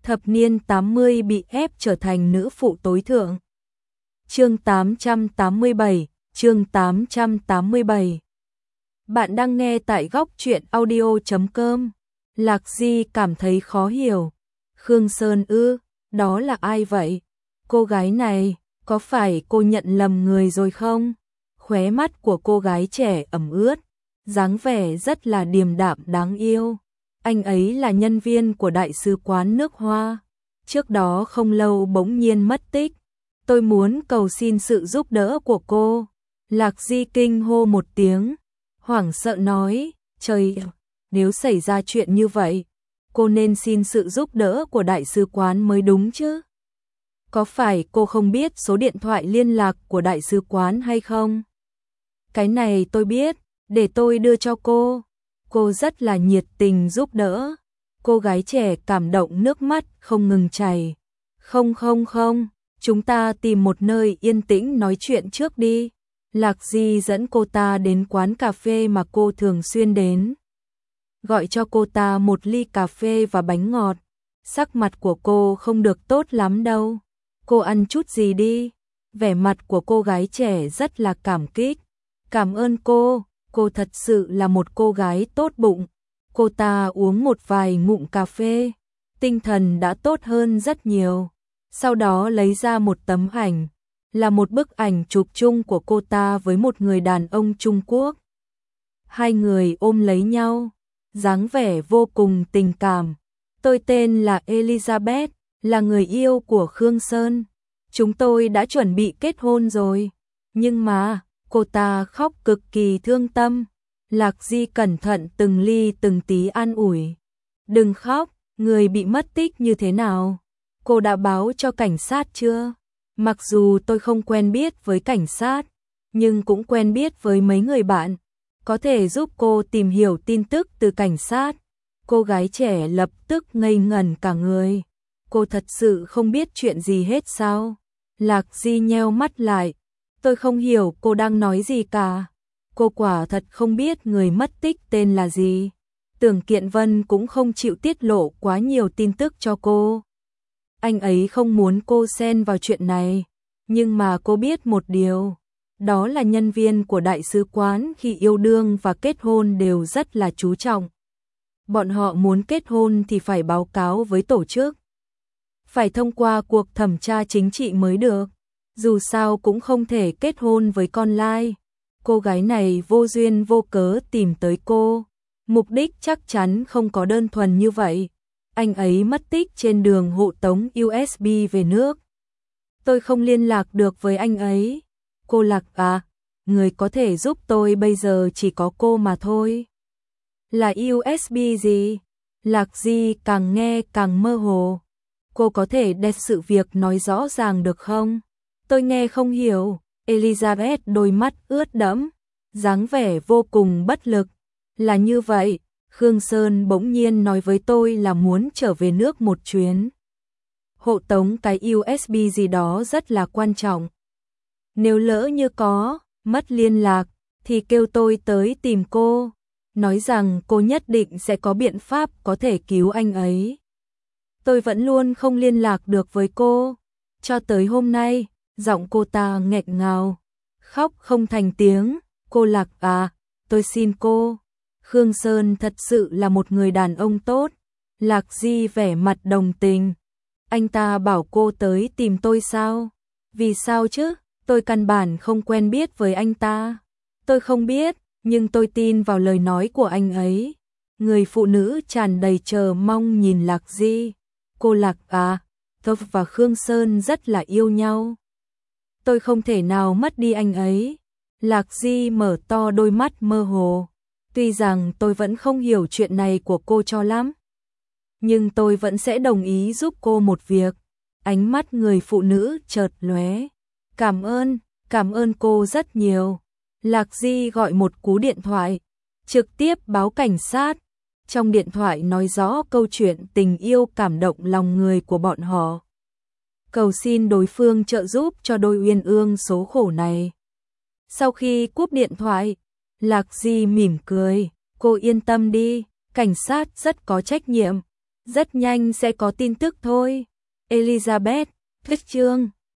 thập niên 80 bị ép trở thành nữ phụ tối thượng. Chương 887, chương 887. Bạn đang nghe tại góc truyện audio.com. Lạc Di cảm thấy khó hiểu. Khương Sơn ư, đó là ai vậy? Cô gái này, có phải cô nhận lầm người rồi không? Khóe mắt của cô gái trẻ ẩm ướt, dáng vẻ rất là điềm đạm đáng yêu. Anh ấy là nhân viên của Đại sứ quán nước Hoa. Trước đó không lâu bỗng nhiên mất tích. Tôi muốn cầu xin sự giúp đỡ của cô. Lạc Di kinh hô một tiếng, hoảng sợ nói, trời, nếu xảy ra chuyện như vậy, cô nên xin sự giúp đỡ của Đại sứ quán mới đúng chứ. Có phải cô không biết số điện thoại liên lạc của Đại sứ quán hay không? Cái này tôi biết, để tôi đưa cho cô. Cô rất là nhiệt tình giúp đỡ. Cô gái trẻ cảm động nước mắt không ngừng chảy. Không, chúng ta tìm một nơi yên tĩnh nói chuyện trước đi. Lạc Di dẫn cô ta đến quán cà phê mà cô thường xuyên đến. Gọi cho cô ta một ly cà phê và bánh ngọt. Sắc mặt của cô không được tốt lắm đâu. Cô ăn chút gì đi. Vẻ mặt của cô gái trẻ rất là cảm kích. Cảm ơn cô thật sự là một cô gái tốt bụng. Cô ta uống một vài ngụm cà phê, tinh thần đã tốt hơn rất nhiều. Sau đó lấy ra một tấm ảnh, là một bức ảnh chụp chung của cô ta với một người đàn ông Trung Quốc. Hai người ôm lấy nhau, dáng vẻ vô cùng tình cảm. Tôi tên là Elizabeth, là người yêu của Khương Sơn. Chúng tôi đã chuẩn bị kết hôn rồi. Nhưng mà, cô ta khóc cực kỳ thương tâm. Lạc Di cẩn thận từng ly từng tí an ủi. Đừng khóc, người bị mất tích như thế nào? Cô đã báo cho cảnh sát chưa? Mặc dù tôi không quen biết với cảnh sát, nhưng cũng quen biết với mấy người bạn. Có thể giúp cô tìm hiểu tin tức từ cảnh sát. Cô gái trẻ lập tức ngây ngẩn cả người. Cô thật sự không biết chuyện gì hết sao? Lạc Di nheo mắt lại. Tôi không hiểu cô đang nói gì cả. Cô quả thật không biết người mất tích tên là gì. Tưởng Kiện Vân cũng không chịu tiết lộ quá nhiều tin tức cho cô. Anh ấy không muốn cô xen vào chuyện này. Nhưng mà cô biết một điều. Đó là nhân viên của Đại sứ quán khi yêu đương và kết hôn đều rất là chú trọng. Bọn họ muốn kết hôn thì phải báo cáo với tổ chức. Phải thông qua cuộc thẩm tra chính trị mới được. Dù sao cũng không thể kết hôn với con lai. Cô gái này vô duyên vô cớ tìm tới cô. Mục đích chắc chắn không có đơn thuần như vậy. Anh ấy mất tích trên đường hộ tống USB về nước. Tôi không liên lạc được với anh ấy. Cô Lạc à, người có thể giúp tôi bây giờ chỉ có cô mà thôi. Là USB gì? Lạc Di càng nghe càng mơ hồ. Cô có thể đem sự việc nói rõ ràng được không? Tôi nghe không hiểu. Elizabeth đôi mắt ướt đẫm, dáng vẻ vô cùng bất lực. Là như vậy, Khương Sơn bỗng nhiên nói với tôi là muốn trở về nước một chuyến. Hộ tống cái USB gì đó rất là quan trọng. Nếu lỡ như có mất liên lạc thì kêu tôi tới tìm cô, nói rằng cô nhất định sẽ có biện pháp có thể cứu anh ấy. Tôi vẫn luôn không liên lạc được với cô, cho tới hôm nay. Giọng cô ta nghẹn ngào, khóc không thành tiếng. Cô Lạc à, tôi xin cô. Khương Sơn thật sự là một người đàn ông tốt. Lạc Di vẻ mặt đồng tình. Anh ta bảo cô tới tìm tôi sao? Vì sao chứ? Tôi căn bản không quen biết với anh ta. Tôi không biết, nhưng tôi tin vào lời nói của anh ấy. Người phụ nữ tràn đầy chờ mong nhìn Lạc Di. Cô Lạc à, tôi và Khương Sơn rất là yêu nhau. Tôi không thể nào mất đi anh ấy. Lạc Di mở to đôi mắt mơ hồ. Tuy rằng tôi vẫn không hiểu chuyện này của cô cho lắm, nhưng tôi vẫn sẽ đồng ý giúp cô một việc. Ánh mắt người phụ nữ chợt lóe. Cảm ơn cô rất nhiều. Lạc Di gọi một cú điện thoại, trực tiếp báo cảnh sát. Trong điện thoại nói rõ câu chuyện tình yêu cảm động lòng người của bọn họ. Cầu xin đối phương trợ giúp cho đôi uyên ương số khổ này. Sau khi cúp điện thoại, Lạc Di mỉm cười. Cô yên tâm đi, cảnh sát rất có trách nhiệm. Rất nhanh sẽ có tin tức thôi. Elizabeth, Thích chương